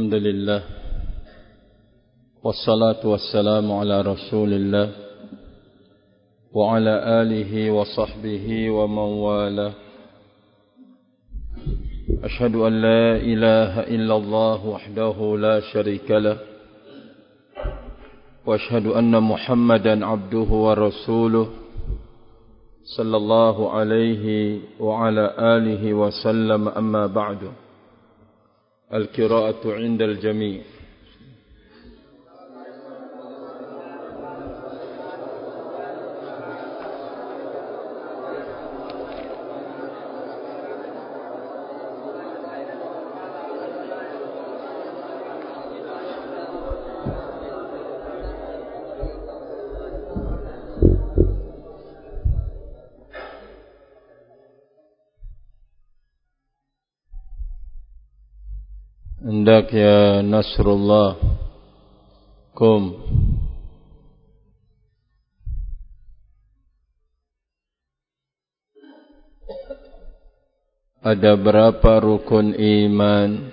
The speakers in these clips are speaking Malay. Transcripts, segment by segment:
الحمد لله والصلاة والسلام على رسول الله وعلى آله وصحبه ومن والاه. أشهد أن لا إله إلا الله وحده لا شريك له وأشهد أن محمدا عبده ورسوله صلى الله عليه وعلى آله وسلم. أما بعد، القراءة عند الجميع. Hendak ya Nasrullah kum. Ada berapa rukun iman?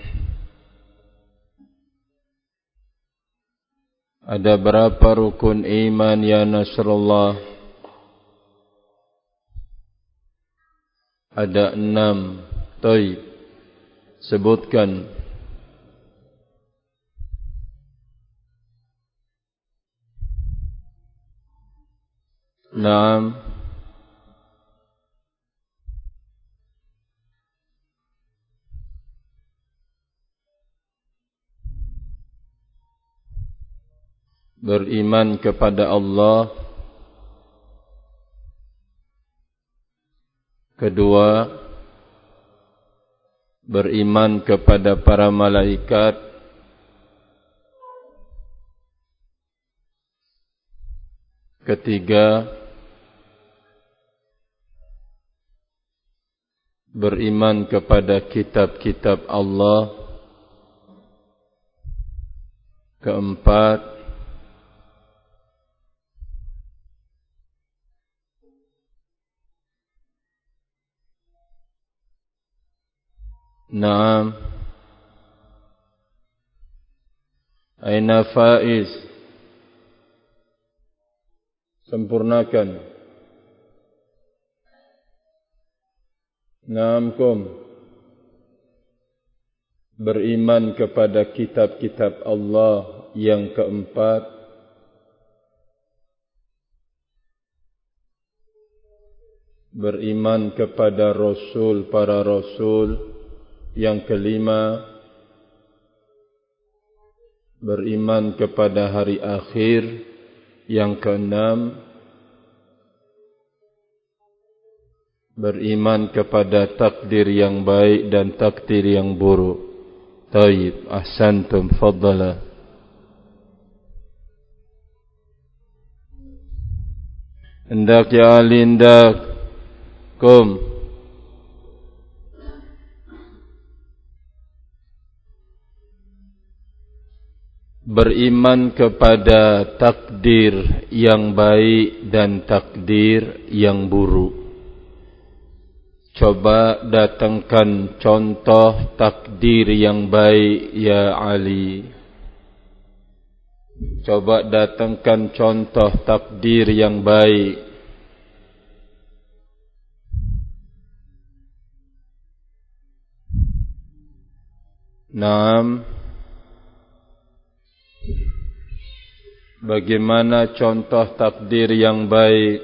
Ada berapa rukun iman ya Nasrullah? Ada 6. Taib, sebutkan. Naam. Beriman kepada Allah. Kedua, beriman kepada para malaikat. Ketiga, beriman kepada kitab-kitab Allah. Keempat, naam, aina Faiz, sempurnakan. Naam kum, beriman kepada kitab-kitab Allah. Yang keempat, beriman kepada Rasul, para Rasul. Yang kelima, beriman kepada hari akhir. Yang keenam, beriman kepada takdir yang baik dan takdir yang buruk. Taib, ahsantum, faddala. Hendak ya Ali, hendak kum. Beriman kepada takdir yang baik dan takdir yang buruk. Coba datangkan contoh takdir yang baik ya Ali. Coba datangkan contoh takdir yang baik. Naam. Bagaimana contoh takdir yang baik?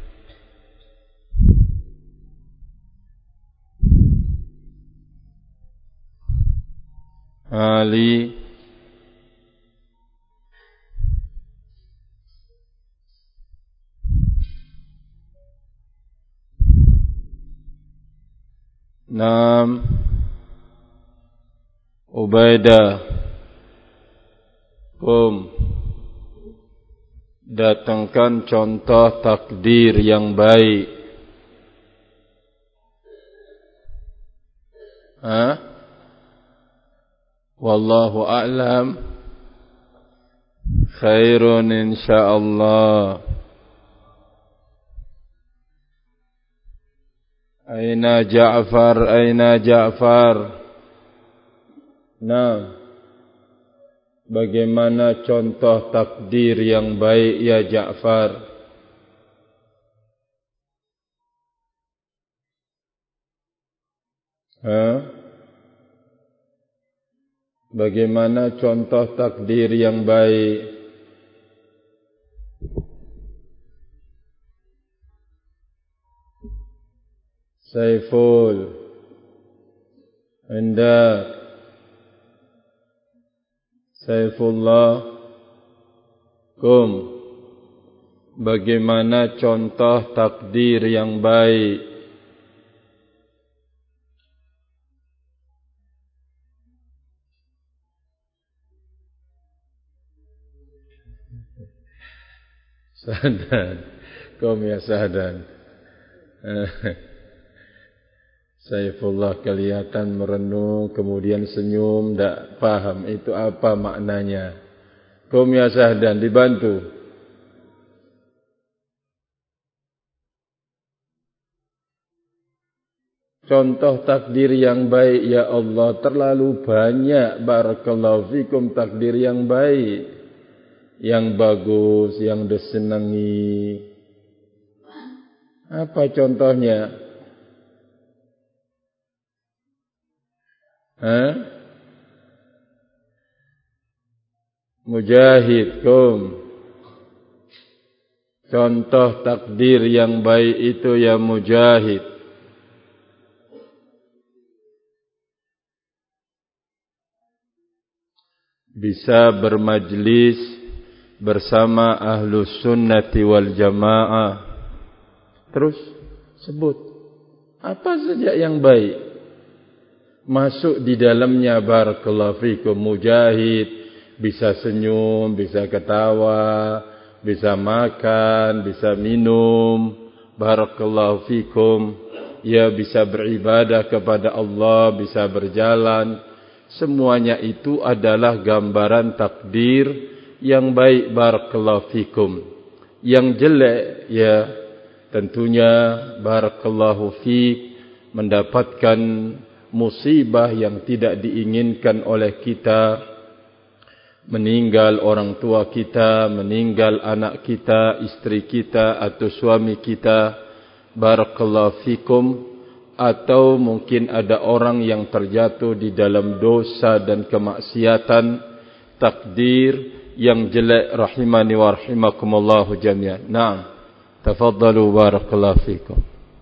Ali. Naam. Ubaidah. Datangkan contoh takdir yang baik. Wallahu a'lam. Khairun insyaallah. Aina Ja'far, aina Ja'far. Naam. Bagaimana contoh takdir yang baik ya Ja'far? Bagaimana contoh takdir yang baik? Saiful, Anda, Saifullah, bagaimana contoh takdir yang baik? Sahdan, ya Sahdan. Saifullah kelihatan merenung, kemudian senyum, tak paham itu apa maknanya. Ya Sahdan, dibantu. Contoh takdir yang baik ya Allah, terlalu banyak. Barakallahu fikum takdir yang baik, yang bagus, yang disenangi. Apa contohnya? Mujahid, contoh takdir yang baik itu ya Mujahid. Bisa bermajlis bersama Ahlus Sunnati wal Jamaah. Terus sebut apa saja yang baik, masuk di dalamnya. Barakallahu fikum. Mujahid bisa senyum, bisa ketawa, bisa makan, bisa minum. Barakallahu fikum. Ya, bisa beribadah kepada Allah, bisa berjalan. Semuanya itu adalah gambaran takdir yang baik. Barakallahu fikum. Yang jelek, ya tentunya barakallahu fik, mendapatkan musibah yang tidak diinginkan oleh kita. Meninggal orang tua kita, meninggal anak kita, istri kita atau suami kita. Barakallahu fikum. Atau mungkin ada orang yang terjatuh di dalam dosa dan kemaksiatan. Takdir yang jelek, rahimani wa rahimakumullahu jami'an. Naam, tafadhalu, barakallahu fikum.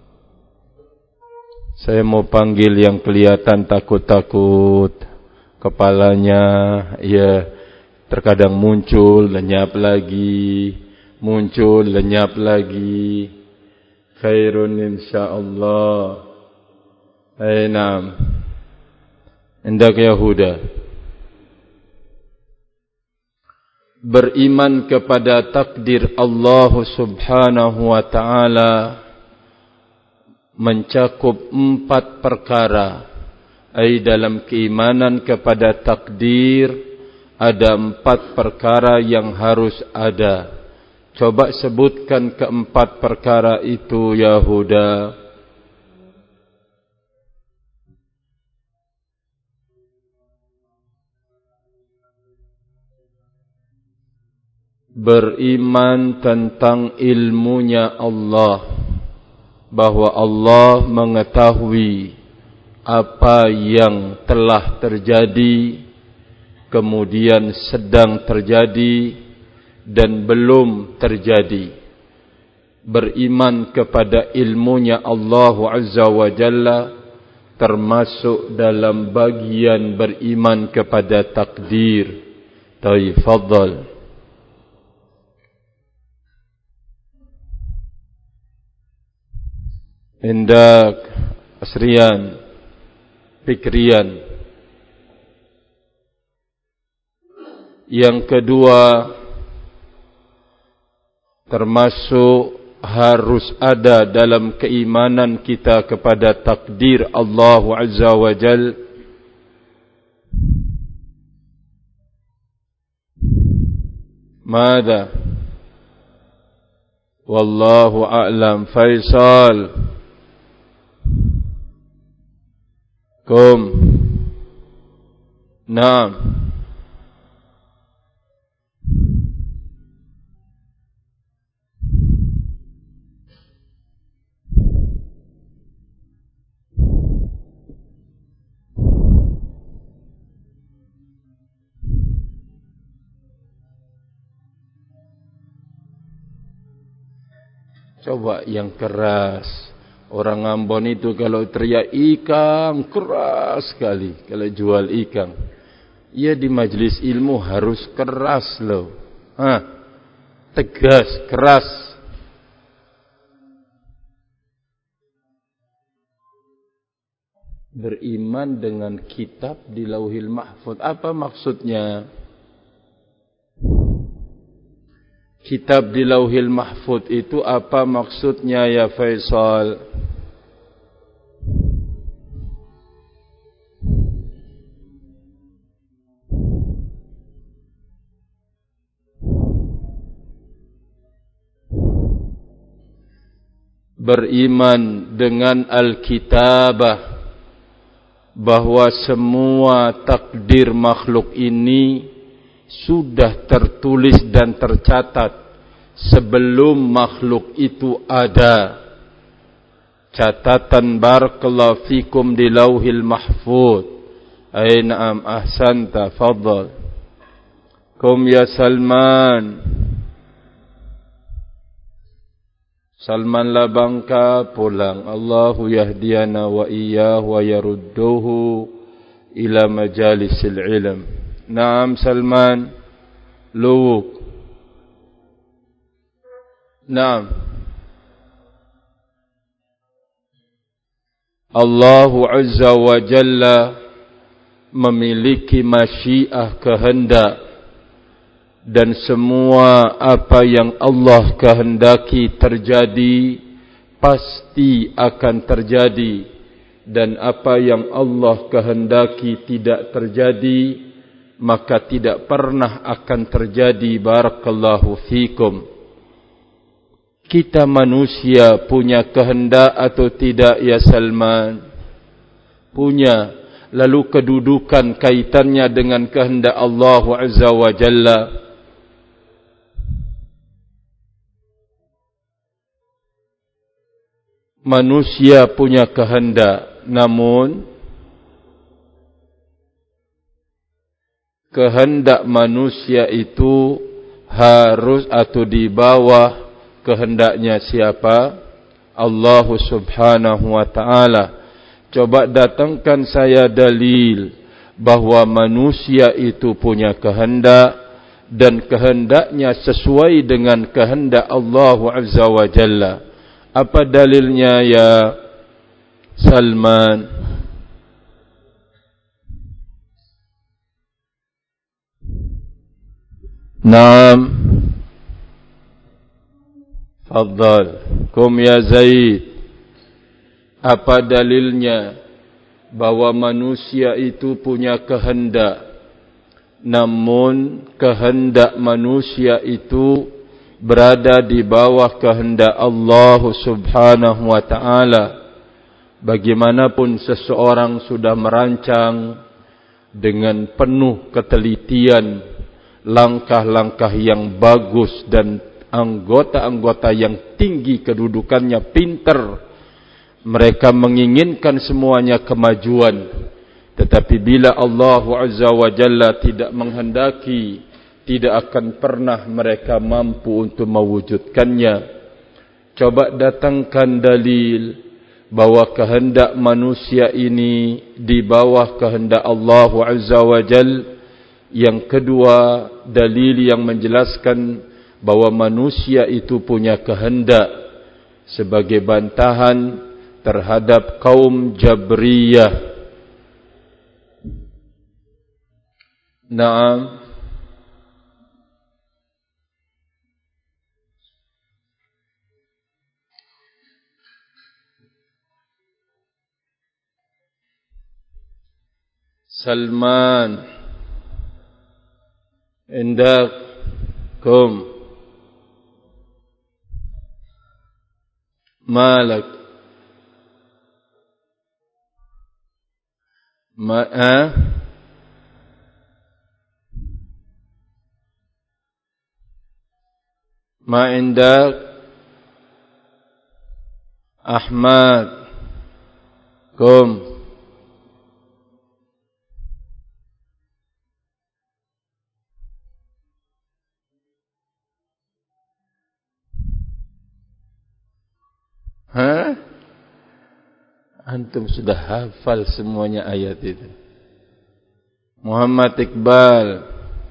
Saya mau panggil yang kelihatan takut-takut. Kepalanya ya terkadang muncul, lenyap lagi, muncul, lenyap lagi. Khairun insyaallah. Naam. Hendak Yahuda. Beriman kepada takdir Allah Subhanahu wa ta'ala mencakup 4 perkara. Dalam keimanan kepada takdir ada 4 perkara yang harus ada. Coba sebutkan ke-4 perkara itu Yahuda. Beriman tentang ilmunya Allah, bahwa Allah mengetahui apa yang telah terjadi, kemudian sedang terjadi, dan belum terjadi. Beriman kepada ilmunya Allah Azza wa Jalla termasuk dalam bagian beriman kepada takdir. Tafadhal. Hendak Asrian, Fikrian. Yang kedua, termasuk harus ada dalam keimanan kita kepada takdir Allah Azza wa Jal, Mada? Wallahu a'lam. Faisal, Naam. Coba yang keras. Orang Ambon itu kalau teriak ikan keras sekali kalau jual ikan. Ya di majlis ilmu harus keras loh. Tegas, keras. Beriman dengan kitab di Lauhil Mahfuz. Apa maksudnya? Kitab di Lauhil Mahfuz itu apa maksudnya ya Faisal? Beriman dengan Alkitabah, bahwa semua takdir makhluk ini sudah tertulis dan tercatat sebelum makhluk itu ada. Catatan barakallahu fikum di Lauhil Mahfuz. Na'am, ahsanta, fadhal. Kum ya Salman. Salman Labangka pulang. Allahu yahdiyana wa iyyahu wa yarudduhu ila majalisil ilm. Naam Salman. Luwuk. Naam. Allahu Azza wa Jalla memiliki masyiah, kehendak, dan semua apa yang Allah kehendaki terjadi pasti akan terjadi, dan apa yang Allah kehendaki tidak terjadi maka tidak pernah akan terjadi. Barakallahu fikum. Kita manusia punya kehendak atau tidak ya Salman? Punya. Lalu kedudukan kaitannya dengan kehendak Allah Azza wa Jalla. Manusia punya kehendak, namun kehendak manusia itu harus atau di bawah kehendaknya siapa? Allah Subhanahu wa ta'ala. Coba datangkan saya dalil bahwa manusia itu punya kehendak dan kehendaknya sesuai dengan kehendak Allah Azza wa Jalla. Apa dalilnya ya Salman? Naam. Fadhal. Kum ya Zaid. Apa dalilnya bahwa manusia itu punya kehendak, namun kehendak manusia itu berada di bawah kehendak Allah Subhanahu wa ta'ala? Bagaimanapun seseorang sudah merancang dengan penuh ketelitian langkah-langkah yang bagus dan anggota-anggota yang tinggi kedudukannya, pintar, mereka menginginkan semuanya kemajuan. Tetapi bila Allah Azza wa Jalla tidak menghendaki, tidak akan pernah mereka mampu untuk mewujudkannya. Coba datangkan dalil bahwa kehendak manusia ini di bawah kehendak Allah Azza wa Jalla. Yang kedua, dalil yang menjelaskan bahwa manusia itu punya kehendak sebagai bantahan terhadap kaum Jabriyah. Naam. Salman, indakum malak ma indak Ahmad kum Hah? Antum sudah hafal semuanya ayat itu. Muhammad Iqbal.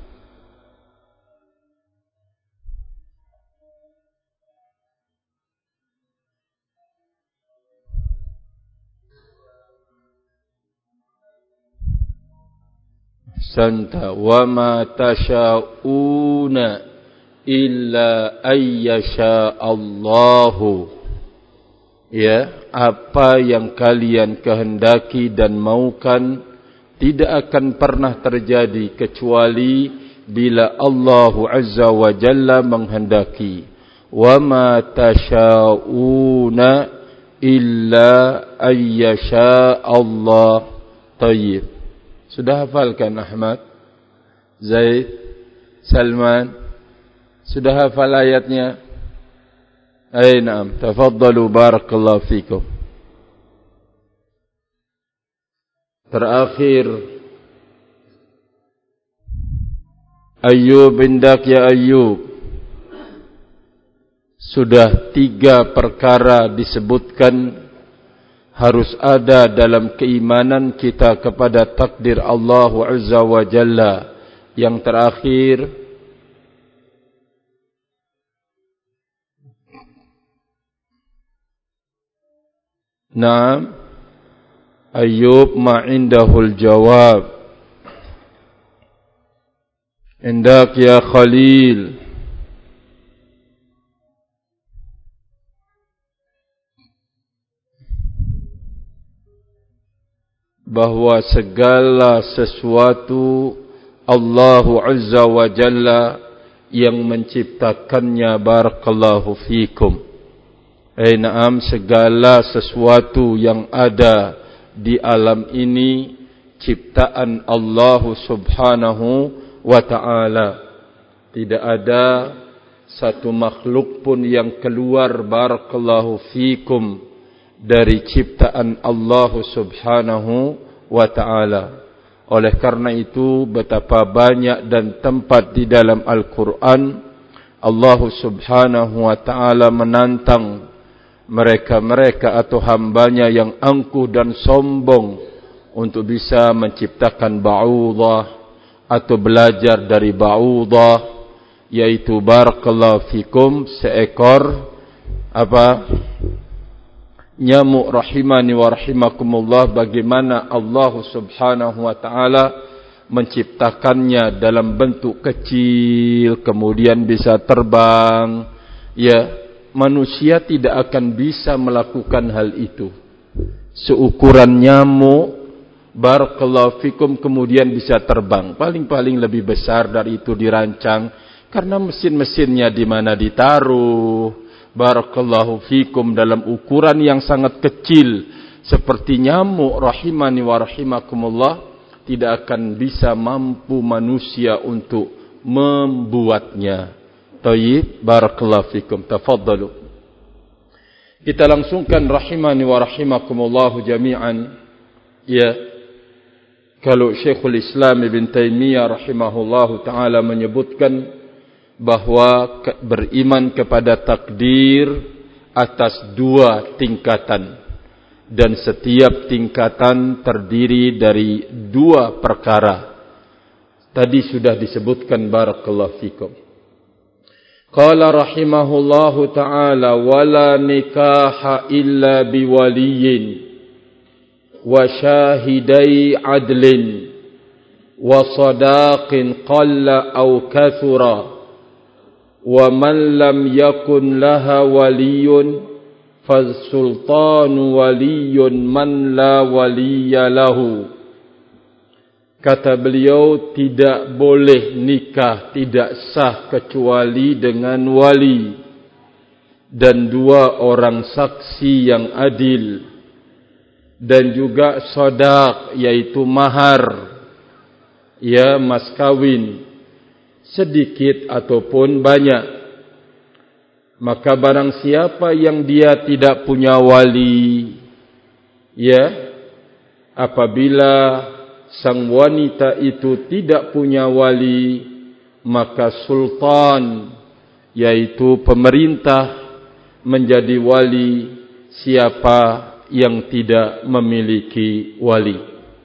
Santa wa ma tasha'una illa ayyasha Allahu. Ya, apa yang kalian kehendaki dan maukan tidak akan pernah terjadi kecuali bila Allah Azza wa Jalla menghendaki. Wa ma tasha'una illa ayyasha Allah. Tayyib. Sudah hafalkan Ahmad, Zaid, Salman? Sudah hafal ayatnya? Ay na'am, tafaddalu barakallahu fikum. Terakhir Ayyub, indak ya Ayyub. Sudah 3 perkara disebutkan harus ada dalam keimanan kita kepada takdir Allah Azza wa Jalla. Yang terakhir, Naam, Ayyub ma'indahul jawab. Indak ya Khalil. Bahawa segala sesuatu Allah Azza wa Jalla yang menciptakannya. Barakallahu fikum. Naam, segala sesuatu yang ada di alam ini ciptaan Allah Subhanahu wa ta'ala. Tidak ada satu makhluk pun yang keluar, barakallahu fikum, dari ciptaan Allah Subhanahu wa ta'ala. Oleh karena itu, betapa banyak dan tempat di dalam Al-Quran Allah Subhanahu wa ta'ala menantang mereka-mereka atau hambanya yang angkuh dan sombong untuk bisa menciptakan ba'udah atau belajar dari ba'udah, yaitu barakallahu fikum, seekor nyamuk rahimani wa rahimakumullah. Bagaimana Allah Subhanahu wa ta'ala menciptakannya dalam bentuk kecil kemudian bisa terbang. Ya, manusia tidak akan bisa melakukan hal itu. Seukuran nyamuk, barakallahu fikum, kemudian bisa terbang. Paling-paling lebih besar dari itu dirancang, karena mesin-mesinnya di mana ditaruh, barakallahu fikum, dalam ukuran yang sangat kecil seperti nyamuk rahimani wa rahimakumullah, tidak akan bisa mampu manusia untuk membuatnya. Tayyib, barakallahu fikum, tafaddalu. Kita langsungkan rahimani wa rahimakumullah jami'an. Ya, kalau Syekhul Islam Ibn Taymiyah rahimahullahu ta'ala menyebutkan bahawa beriman kepada takdir atas 2 tingkatan, dan setiap tingkatan terdiri dari 2 perkara. Tadi sudah disebutkan, barakallahu fikum. Qala rahimahullahu ta'ala, wala nikaha illa biwaliyin wa syahidai adlin wa sadaqin qalla aw kathura wa man lam yakun laha waliyun fasultanu waliyun man la waliya lahu. Kata beliau, tidak boleh nikah, tidak sah kecuali dengan wali dan 2 orang saksi yang adil, dan juga sadaq, yaitu mahar, ya, mas kawin, sedikit ataupun banyak. Maka barang siapa yang dia tidak punya wali, ya, apabila sang wanita itu tidak punya wali, maka sultan, yaitu pemerintah, menjadi wali siapa yang tidak memiliki wali.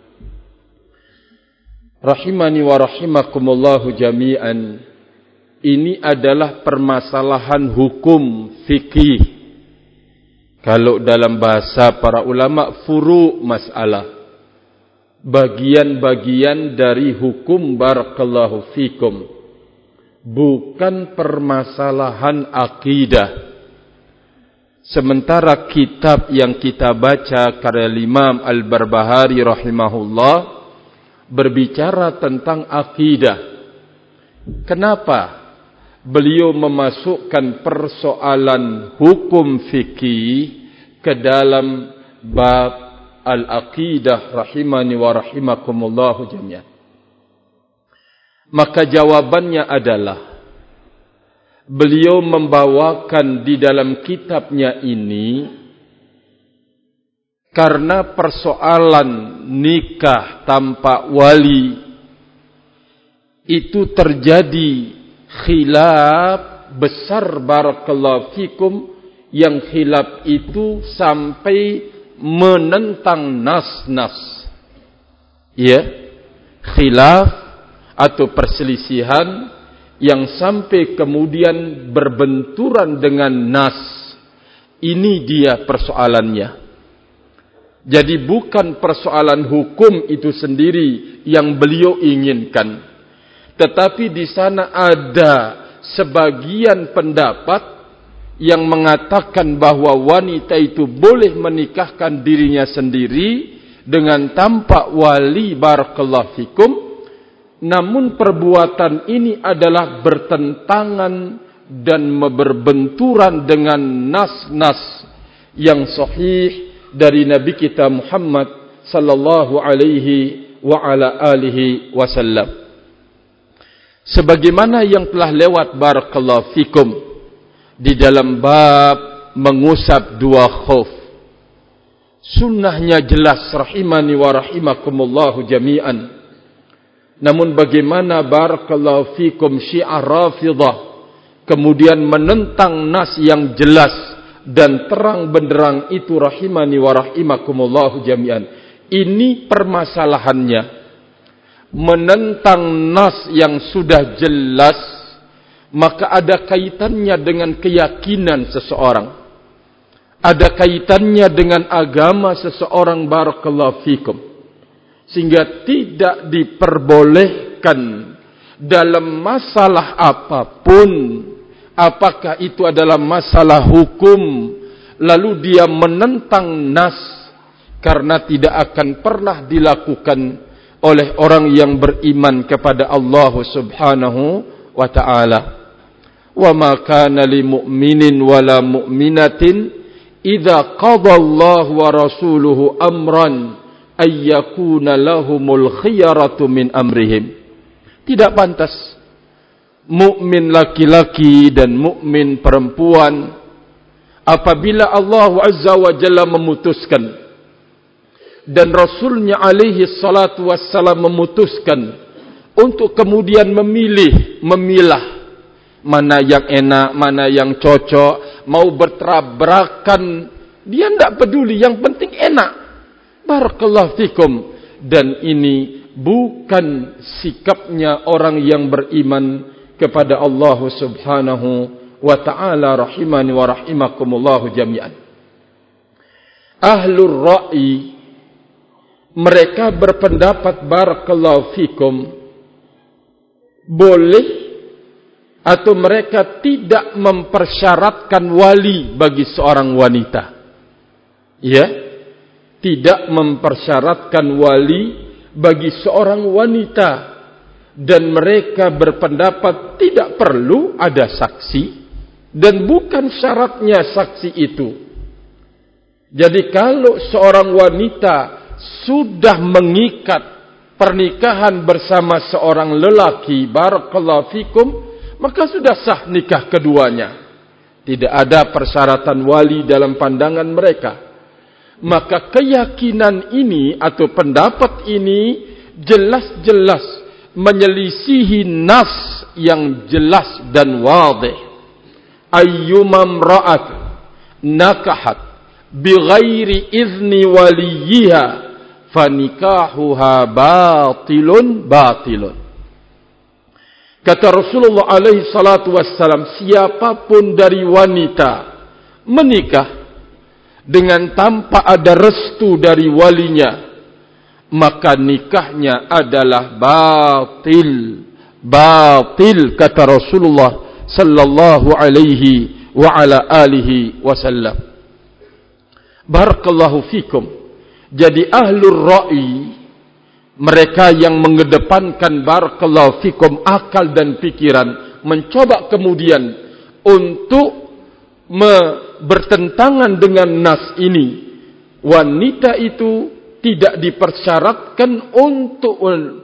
Rahimani wa rahimakumullahu jami'an. Ini adalah permasalahan hukum fikih. Kalau dalam bahasa para ulama, furu' masalah. Bagian-bagian dari hukum barakallahu fikum. Bukan permasalahan akidah. Sementara kitab yang kita baca karya Imam Al-Barbahari rahimahullah berbicara tentang akidah. Kenapa beliau memasukkan persoalan hukum fikih ke dalam bab al-aqidah rahimani wa rahimakumullahu jami'an? Maka jawabannya adalah beliau membawakan di dalam kitabnya ini karena persoalan nikah tanpa wali itu terjadi khilaf besar barakallahu fikum, yang khilaf itu sampai menentang nas-nas. Ya, khilaf atau perselisihan yang sampai kemudian berbenturan dengan nas. Ini dia persoalannya. Jadi bukan persoalan hukum itu sendiri yang beliau inginkan. Tetapi di sana ada sebagian pendapat yang mengatakan bahwa wanita itu boleh menikahkan dirinya sendiri dengan tanpa wali barakallahu fikum. Namun perbuatan ini adalah bertentangan dan berbenturan dengan nas-nas yang sahih dari Nabi kita Muhammad sallallahu alaihi wa ala alihi wasallam. Sebagaimana yang telah lewat barakallahu fikum di dalam bab mengusap dua khuf. Sunnahnya jelas rahimani wa rahimakumullahu jami'an. Namun bagaimana barakallahu fikum Syiah Rafidah kemudian menentang nas yang jelas dan terang benderang itu rahimani wa rahimakumullahu jami'an. Ini permasalahannya. Menentang nas yang sudah jelas, maka ada kaitannya dengan keyakinan seseorang. Ada kaitannya dengan agama seseorang barakallahu fikum. Sehingga tidak diperbolehkan dalam masalah apapun, apakah itu adalah masalah hukum, lalu dia menentang nas, karena tidak akan pernah dilakukan oleh orang yang beriman kepada Allah subhanahu wa ta'ala. Wa ma kana li mu'minin wa la mu'minatin idza qada Allah wa rasuluhu amran ay yakuna lahumul khiyaratu min amrihim. Tidak pantas mukmin laki-laki dan mukmin perempuan apabila Allah azza wa jalla memutuskan dan Rasulnya alaihi salatu wassalam memutuskan untuk kemudian memilah mana yang enak, mana yang cocok, mau bertabrakan, dia tidak peduli, yang penting enak. Barakallahu fikum. Dan ini bukan sikapnya orang yang beriman kepada Allah subhanahu wa ta'ala rahimani wa rahimakumullahu jami'an. Ahlur ra'i, mereka berpendapat barakallahu fikum boleh atau mereka tidak mempersyaratkan wali bagi seorang wanita. Ya, tidak mempersyaratkan wali bagi seorang wanita, dan mereka berpendapat tidak perlu ada saksi dan bukan syaratnya saksi itu. Jadi kalau seorang wanita sudah mengikat pernikahan bersama seorang lelaki barakallahu fikum, maka sudah sah nikah keduanya. Tidak ada persyaratan wali dalam pandangan mereka. Maka keyakinan ini atau pendapat ini jelas-jelas menyelisihi nas yang jelas dan wadih. Ayyumam ra'at nakahat bighairi izni waliyiha fanikahuha batilun batilun. Kata Rasulullah alaihi salatu wassalam, siapapun dari wanita menikah dengan tanpa ada restu dari walinya, maka nikahnya adalah batil. Batil, kata Rasulullah sallallahu alaihi wa ala alihi wasallam. Barakallahu fikum. Jadi ahlur ra'i, mereka yang mengedepankan barakallahu fikum akal dan pikiran, mencoba kemudian untuk bertentangan dengan nas ini. Wanita itu tidak dipersyaratkan untuk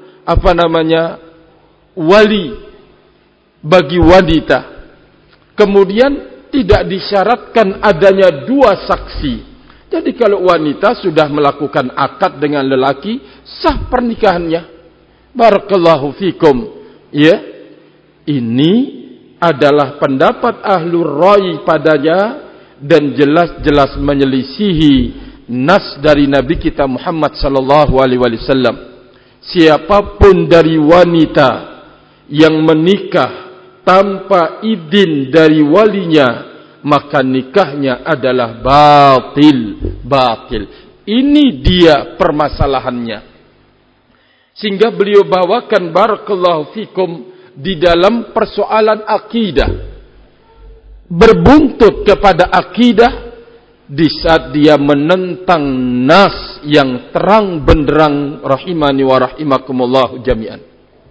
wali bagi wanita. Kemudian tidak disyaratkan adanya dua saksi. Jadi kalau wanita sudah melakukan akad dengan lelaki, sah pernikahannya. Barakallahu fikum. Ya, ini adalah pendapat ahlur ra'i padanya dan jelas-jelas menyelisihi nas dari Nabi kita Muhammad sallallahu alaihi wasallam. Siapapun dari wanita yang menikah tanpa izin dari walinya, maka nikahnya adalah batil. Batil. Ini dia permasalahannya. Sehingga beliau bawakan barakallahu fikum di dalam persoalan akidah, berbuntut kepada akidah di saat dia menentang nas yang terang benderang, rahimani wa rahimakumullah jami'an.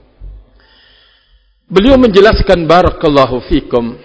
Beliau menjelaskan barakallahu fikum,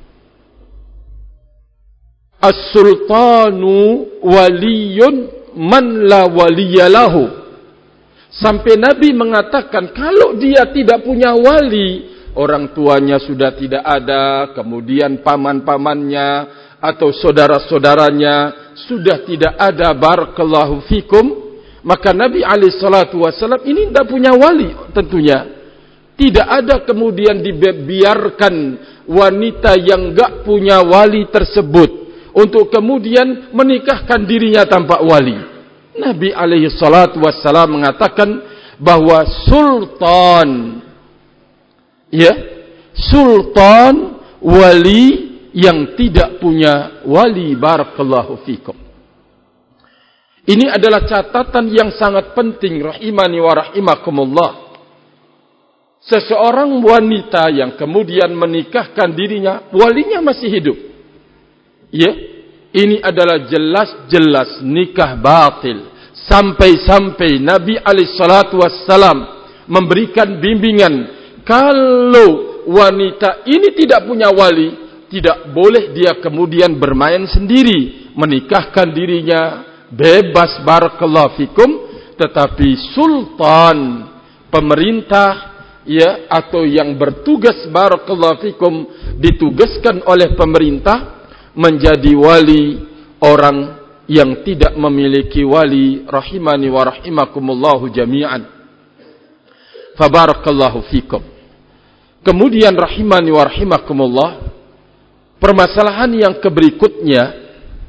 as-sultanu waliyun man la waliyalahu. Sampai Nabi mengatakan, kalau dia tidak punya wali, orang tuanya sudah tidak ada, kemudian paman-pamannya atau saudara-saudaranya sudah tidak ada, barakallahu fikum, maka Nabi SAW ini tidak punya wali tentunya. Tidak ada kemudian dibiarkan wanita yang enggak punya wali tersebut untuk kemudian menikahkan dirinya tanpa wali. Nabi SAW mengatakan bahwa sultan, ya, sultan wali yang tidak punya wali, barakallahu fikum. Ini adalah catatan yang sangat penting, rahimani wa rahimakumullah. Seseorang wanita yang kemudian menikahkan dirinya, walinya masih hidup, ya, ini adalah jelas-jelas nikah batil. Sampai-sampai Nabi SAW memberikan bimbingan, kalau wanita ini tidak punya wali, tidak boleh dia kemudian bermain sendiri, menikahkan dirinya bebas, barakallahu fikum. Tetapi sultan, pemerintah, ya, atau yang bertugas, barakallahu fikum, ditugaskan oleh pemerintah menjadi wali orang yang tidak memiliki wali, rahimani wa rahimakumullahu jami'an. Fabarakallahu fikum. Kemudian rahimani wa rahimakumullah, permasalahan yang berikutnya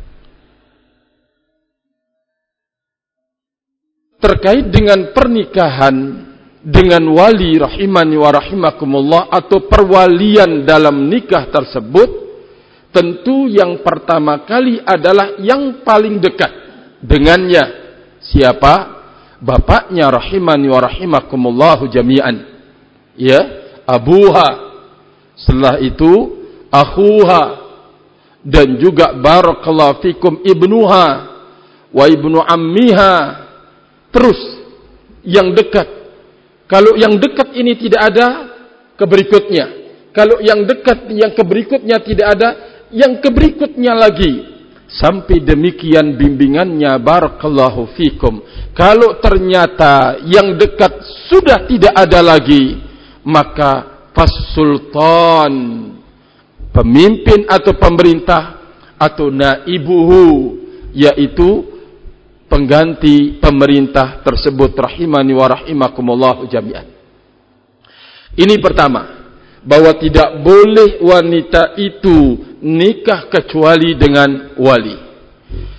terkait dengan pernikahan dengan wali, rahimani wa rahimakumullah, atau perwalian dalam nikah tersebut. Tentu yang pertama kali adalah yang paling dekat dengannya. Siapa? Bapaknya, rahimani wa rahimakumullahu jami'an. Ya, abuha. Setelah itu akhuha, dan juga barakallahu fikum ibnuha wa ibnu ammiha. Terus yang dekat. Kalau yang dekat ini tidak ada, keberikutnya. Kalau yang dekat, yang keberikutnya tidak ada, yang keberikutnya lagi. Sampai demikian bimbingannya, barakallahu fikum. Kalau ternyata yang dekat sudah tidak ada lagi, maka fasultan, pemimpin atau pemerintah, atau naibuhu, yaitu pengganti pemerintah tersebut, rahimani wa rahimakumullah jami'an. Ini pertama, bahwa tidak boleh wanita itu nikah kecuali dengan wali.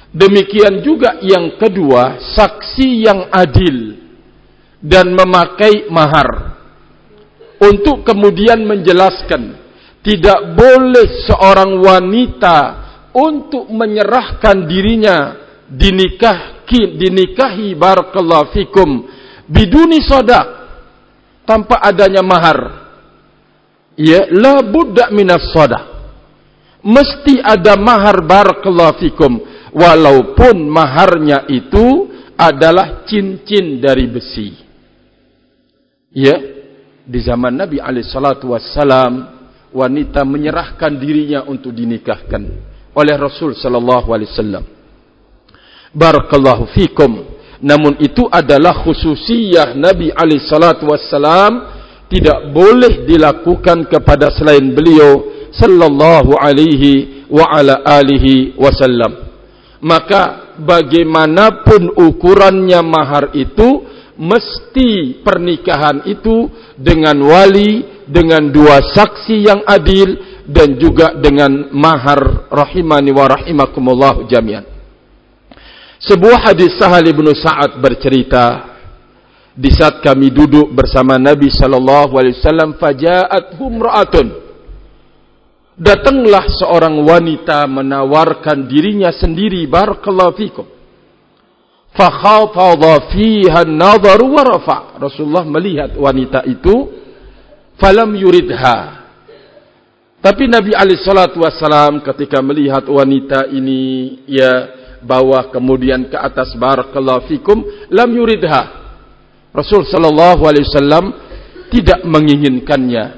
Demikian juga yang kedua, saksi yang adil dan memakai mahar. Untuk kemudian menjelaskan, tidak boleh seorang wanita untuk menyerahkan dirinya dinikahi barakallahu fikum biduni sadaq, tanpa adanya mahar. Ya, la budda minas sadaq. Mesti ada mahar barakallahu fikum, walaupun maharnya itu adalah cincin dari besi. Ya, di zaman Nabi alaihissalatu wassalam, wanita menyerahkan dirinya untuk dinikahkan oleh Rasul sallallahu alaihi wasallam. Barakallahu fikum. Namun itu adalah khususiyah Nabi alaihissalatu wassalam, tidak boleh dilakukan kepada selain beliau sallallahu alaihi wa ala alihi wasallam. Maka bagaimanapun ukurannya mahar itu, mesti pernikahan itu dengan wali, dengan dua saksi yang adil, dan juga dengan mahar, rahimani wa rahimakumullah jami'an. Sebuah hadis Sahal bin Sa'ad bercerita, di saat kami duduk bersama Nabi sallallahu alaihi wasallam, faja'athum ra'atun, datanglah seorang wanita menawarkan dirinya sendiri, barakallahu fikum. Fakhafadha fiha an-nadhar wa rafa'. Rasulullah melihat wanita itu, falam yuridha. Tapi Nabi alaihi salatu wasallam ketika melihat wanita ini, ya, bawah kemudian ke atas, barakallahu fikum, lam yuridha. Rasul sallallahu alaihi wasallam tidak menginginkannya.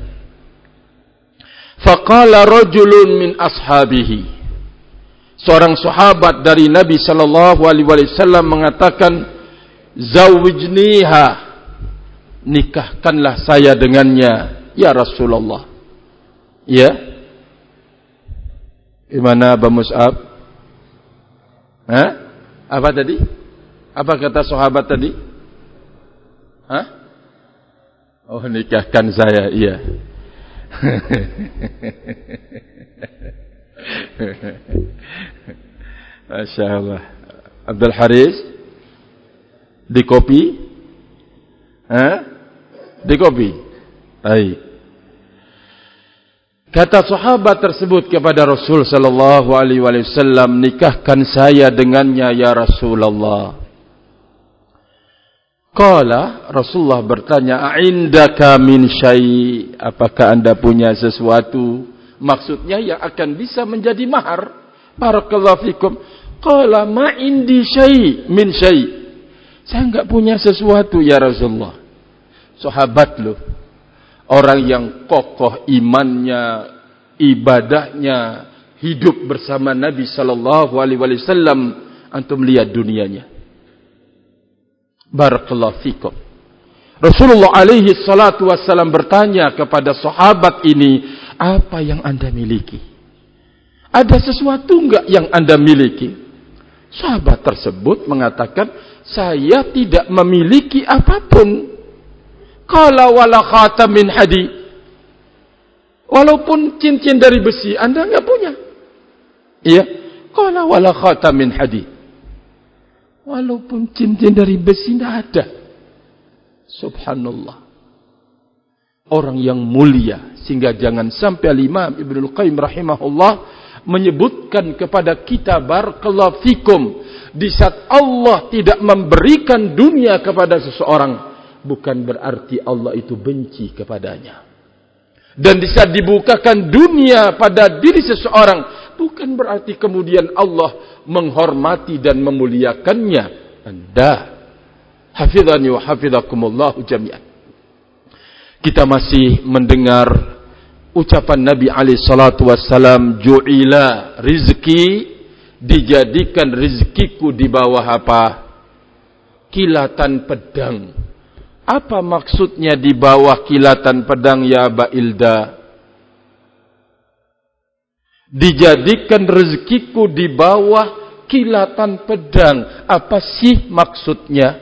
Faqala rajulun min ashabihi, seorang sahabat dari Nabi sallallahu alaihi wasallam mengatakan, zawijniha, nikahkanlah saya dengannya ya Rasulullah. Ya, gimana Abu Mus'ab? Apa tadi? Apa kata sahabat tadi? Oh, nikahkan saya, iya. Masya Allah. Abdul Haris, di kopi? Di kopi? Baik. Kata sahabat tersebut kepada Rasul sallallahu alaihi wasallam, nikahkan saya dengannya ya Rasulullah. Qala, Rasulullah bertanya, "Indaka min syai'?" Apakah Anda punya sesuatu? Maksudnya yang akan bisa menjadi mahar. Barakallahu fikum. Qala ma indi syai' min syai'. Saya enggak punya sesuatu ya Rasulullah. Sahabat loh. Orang yang kokoh imannya, ibadahnya, hidup bersama Nabi sallallahu alaihi wasallam, antum lihat dunianya. Barakallahu fikum. Rasulullah alaihi salatu wassalam bertanya kepada sahabat ini, apa yang Anda miliki? Ada sesuatu enggak yang Anda miliki? Sahabat tersebut mengatakan, saya tidak memiliki apapun. Qala wala khatam min hadid. Walaupun cincin dari besi Anda enggak punya. Iya. Qala wala khatam min hadid. Walaupun cincin dari besi enggak ada. Subhanallah. Orang yang mulia, sehingga jangan sampai Imam Ibnul Qayyim rahimahullah menyebutkan kepada kita, barakallahu fikum, di saat Allah tidak memberikan dunia kepada seseorang, bukan berarti Allah itu benci kepadanya. Dan di saat dibukakan dunia pada diri seseorang, bukan berarti kemudian Allah menghormati dan memuliakannya. Anda, hafizani wa hafizakumullahu jami'an. Kita masih mendengar ucapan Nabi alaihi salatu wassalam, ju'ila rizki, dijadikan rizkiku di bawah apa? Kilatan pedang. Apa maksudnya di bawah kilatan pedang ya Ba'ilda? Dijadikan rezekiku di bawah kilatan pedang. Apa sih maksudnya?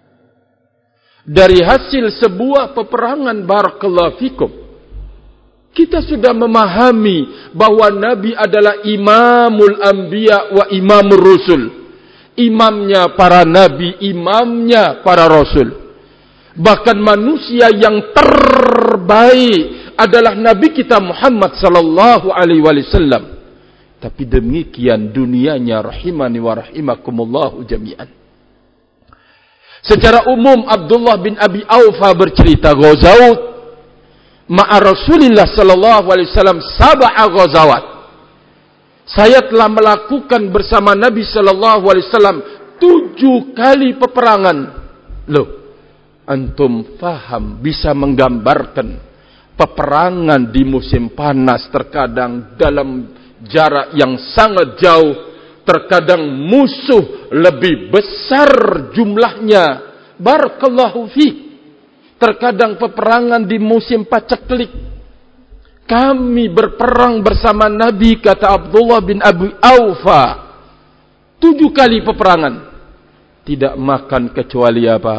Dari hasil sebuah peperangan, barakallahu fikum, Kita sudah memahami bahwa Nabi adalah imamul anbiya wa imamur rusul. Imamnya para nabi, imamnya para rasul. Bahkan manusia yang terbaik adalah Nabi kita Muhammad sallallahu alaihi wasallam. Tapi demikian dunianya, rahimani wa rahimakumullahu jami'an. Secara umum Abdullah bin Abi Aufa bercerita, ghazawt ma'a Rasulillah sallallahu alaihi wasallam sab'a ghazawat. Saya telah melakukan bersama Nabi sallallahu alaihi wasallam 7 kali peperangan. Loh, antum faham, bisa menggambarkan peperangan di musim panas, terkadang dalam jarak yang sangat jauh, terkadang musuh lebih besar jumlahnya. Barakallahu fiik. Terkadang peperangan di musim paceklik. Kami berperang bersama Nabi, kata Abdullah bin Abi Aufa, 7 kali peperangan. Tidak makan kecuali apa?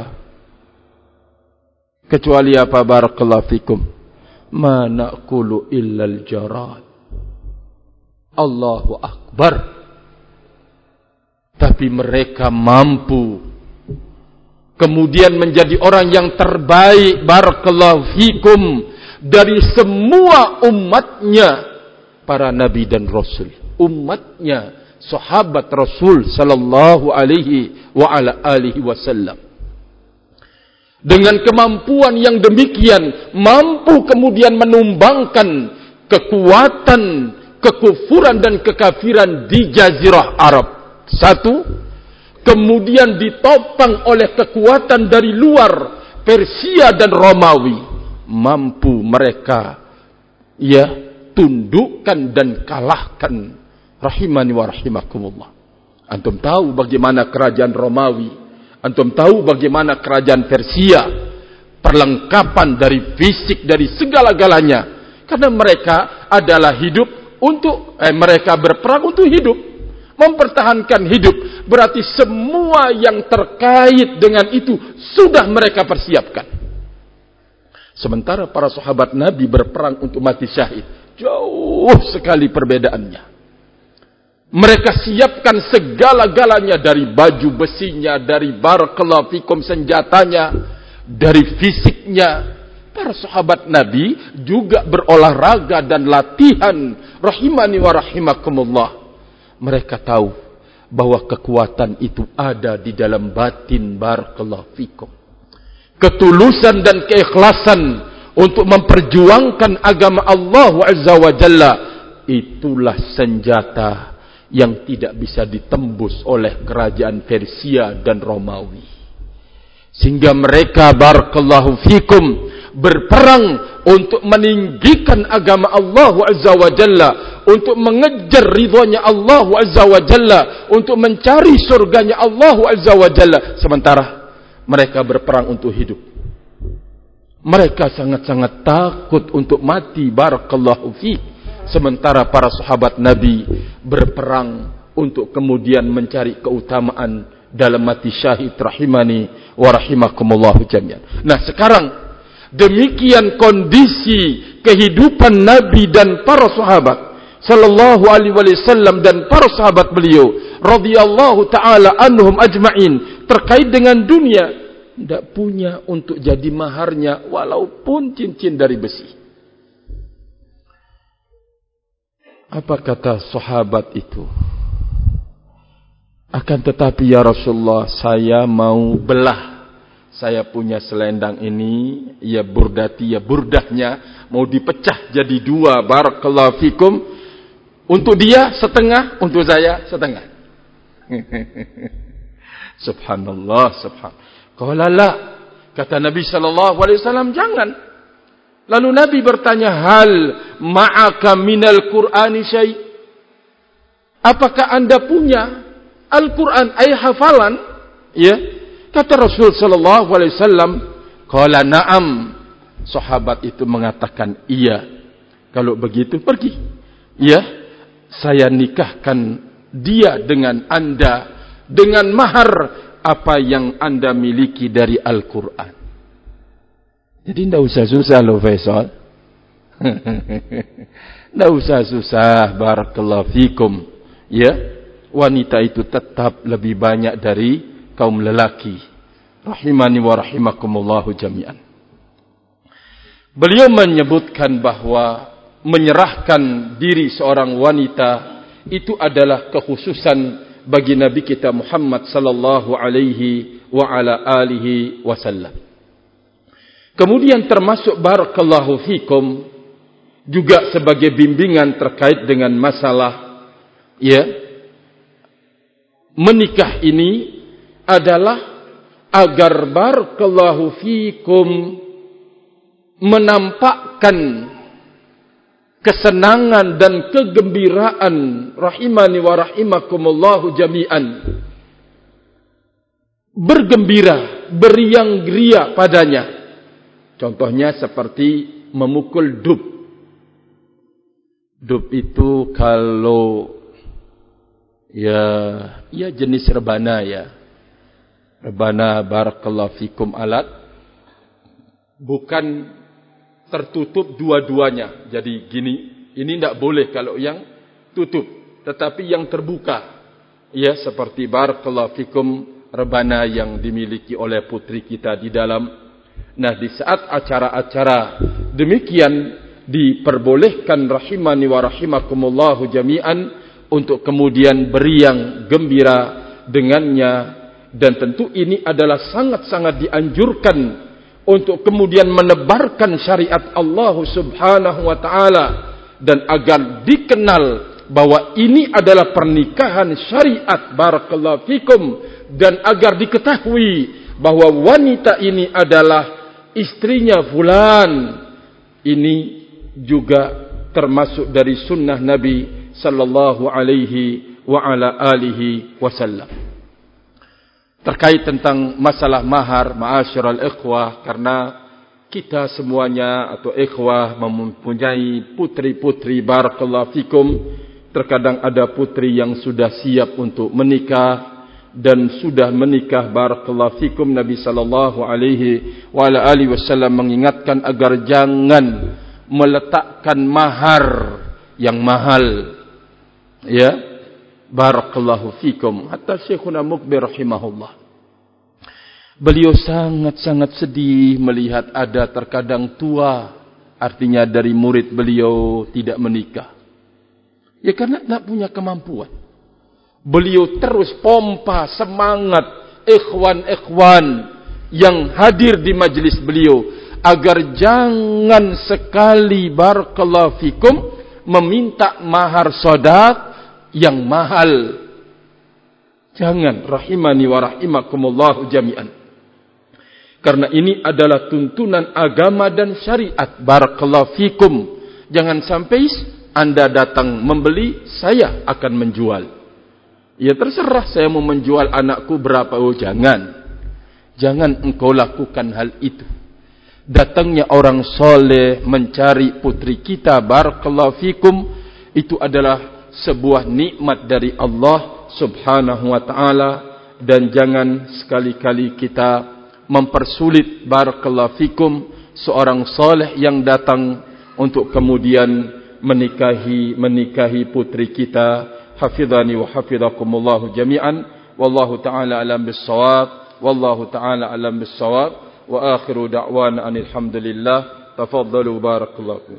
Kecuali apa? Barakallahu fikum. Ma na'kulu illal jarad. Allahu Akbar. Tapi mereka mampu kemudian menjadi orang yang terbaik, barakallahu fikum, dari semua umatnya para nabi dan rasul. Umatnya sahabat Rasul sallallahu alaihi wa ala alihi wasallam. Dengan kemampuan yang demikian, mampu kemudian menumbangkan kekuatan, kekufuran dan kekafiran di jazirah Arab. Satu, kemudian ditopang oleh kekuatan dari luar, Persia dan Romawi. Mampu mereka tundukkan dan kalahkan. Rahimani wa rahimakumullah. Antum tahu bagaimana kerajaan Romawi, antum tahu bagaimana kerajaan Persia, perlengkapan dari fisik, dari segala-galanya. Karena mereka adalah hidup untuk mereka berperang untuk hidup, mempertahankan hidup. Berarti semua yang terkait dengan itu sudah mereka persiapkan. Sementara para sahabat Nabi berperang untuk mati syahid, jauh sekali perbedaannya. Mereka siapkan segala-galanya, dari baju besinya, dari barakallahu fikum senjatanya, dari fisiknya. Para sahabat Nabi juga berolahraga dan latihan. Rahimani wa rahimakumullah. Mereka tahu bahwa kekuatan itu ada di dalam batin, barakallahu fikum. Ketulusan dan keikhlasan untuk memperjuangkan agama Allah Azza wa Jalla, itulah senjata yang tidak bisa ditembus oleh kerajaan Persia dan Romawi. Sehingga mereka, barakallahu fikum, berperang untuk meninggikan agama Allah Azza wa Jalla, untuk mengejar ridhonya Allah Azza wa Jalla, untuk mencari surganya Allah Azza wa Jalla. Sementara mereka berperang untuk hidup. Mereka sangat-sangat takut untuk mati, barakallahu fiik. Sementara para sahabat Nabi berperang untuk kemudian mencari keutamaan dalam mati syahid. Rahimani wa rahimakumullahu jami'an. Nah, sekarang demikian kondisi kehidupan Nabi dan para sahabat sallallahu alaihi wasallam dan para sahabat beliau radhiyallahu taala anhum ajma'in terkait dengan dunia. Tidak punya untuk jadi maharnya walaupun cincin dari besi. Apa kata sahabat itu? Akan tetapi ya Rasulullah, saya mau belah. Saya punya selendang ini, ya burdati, ya burdahnya, mau dipecah jadi 2, barakallahu fikum. Untuk dia setengah, untuk saya setengah. Subhanallah, subhanallah. Qala la, kata Nabi sallallahu alaihi wasallam, jangan. Lalu Nabi bertanya, hal ma'aka minal Qur'ani syai'? Apakah Anda punya Al-Quran, hafalan? Ya. Kata Rasul sallallahu alaihi wasallam, qala na'am. Sahabat itu mengatakan, iya. Kalau begitu pergi. Ya, saya nikahkan dia dengan Anda dengan mahar apa yang Anda miliki dari Al-Quran. Jadi tidak usah susah loh Faisal. Tidak usah susah, barakallahu fikum. Ya, wanita itu tetap lebih banyak dari kaum lelaki. Rahimani wa rahimakumullahu jami'an. Beliau menyebutkan bahwa menyerahkan diri seorang wanita itu adalah kekhususan bagi Nabi kita Muhammad sallallahu alaihi wa ala alihi wasallam. Kemudian termasuk barakallahu fikum juga sebagai bimbingan terkait dengan masalah menikah ini adalah agar barakallahu fikum menampakkan kesenangan dan kegembiraan rahimani wa rahimakumullahu jami'an, bergembira, beriang-ria padanya. Contohnya seperti memukul dub. Dub itu kalau ya jenis rebana ya. Rebana barakallahu fikum alat bukan tertutup dua-duanya. Jadi gini, ini tidak boleh kalau yang tutup, tetapi yang terbuka. Ya, seperti barakallahu fikum rebana yang dimiliki oleh putri kita di dalam. Nah, di saat acara-acara demikian diperbolehkan rahimani wa rahimakumullahu jami'an untuk kemudian beriang gembira dengannya, dan tentu ini adalah sangat-sangat dianjurkan untuk kemudian menebarkan syariat Allah Subhanahu wa taala, dan agar dikenal bahwa ini adalah pernikahan syariat barakallahu fikum, dan agar diketahui bahwa wanita ini adalah istrinya fulan. Ini juga termasuk dari sunnah Nabi sallallahu alaihi wa ala alihi wasallam. Terkait tentang masalah mahar, ma'asyiral ikhwah, karena kita semuanya atau ikhwah mempunyai putri-putri barakallahu fikum. Terkadang ada putri yang sudah siap untuk menikah dan sudah menikah barakallahu fikum. Nabi sallallahu alaihi wa ala alihi wasallam mengingatkan agar jangan meletakkan mahar yang mahal. Ya, barakallahu fikum. Hatta Syekhuna Mukbir rahimahullah, beliau sangat-sangat sedih melihat ada terkadang tua, artinya dari murid beliau tidak menikah. Ya, karena tidak punya kemampuan. Beliau terus pompa semangat ikhwan-ikhwan yang hadir di majlis beliau agar jangan sekali barakallahu fikum meminta mahar shadaq yang mahal. Jangan, rahimani wa rahimakumullahu jami'an. Karena ini adalah tuntunan agama dan syariat barakallahu fikum. Jangan sampai Anda datang membeli, saya akan menjual. Ya terserah saya mau menjual anakku berapa. Oh jangan. Jangan engkau lakukan hal itu. Datangnya orang soleh mencari putri kita barakallahu fikum, itu adalah sebuah nikmat dari Allah Subhanahu wa ta'ala. Dan jangan sekali-kali kita mempersulit barakallahu fikum seorang soleh yang datang untuk kemudian menikahi putri kita. Hafidhani wa hafidhakumullahu jami'an. Wallahu ta'ala alam bis-shawab. Wallahu ta'ala alam bis-shawab. Wa akhiru da'wana anil hamdulillah. Tafaddalu barakallahu.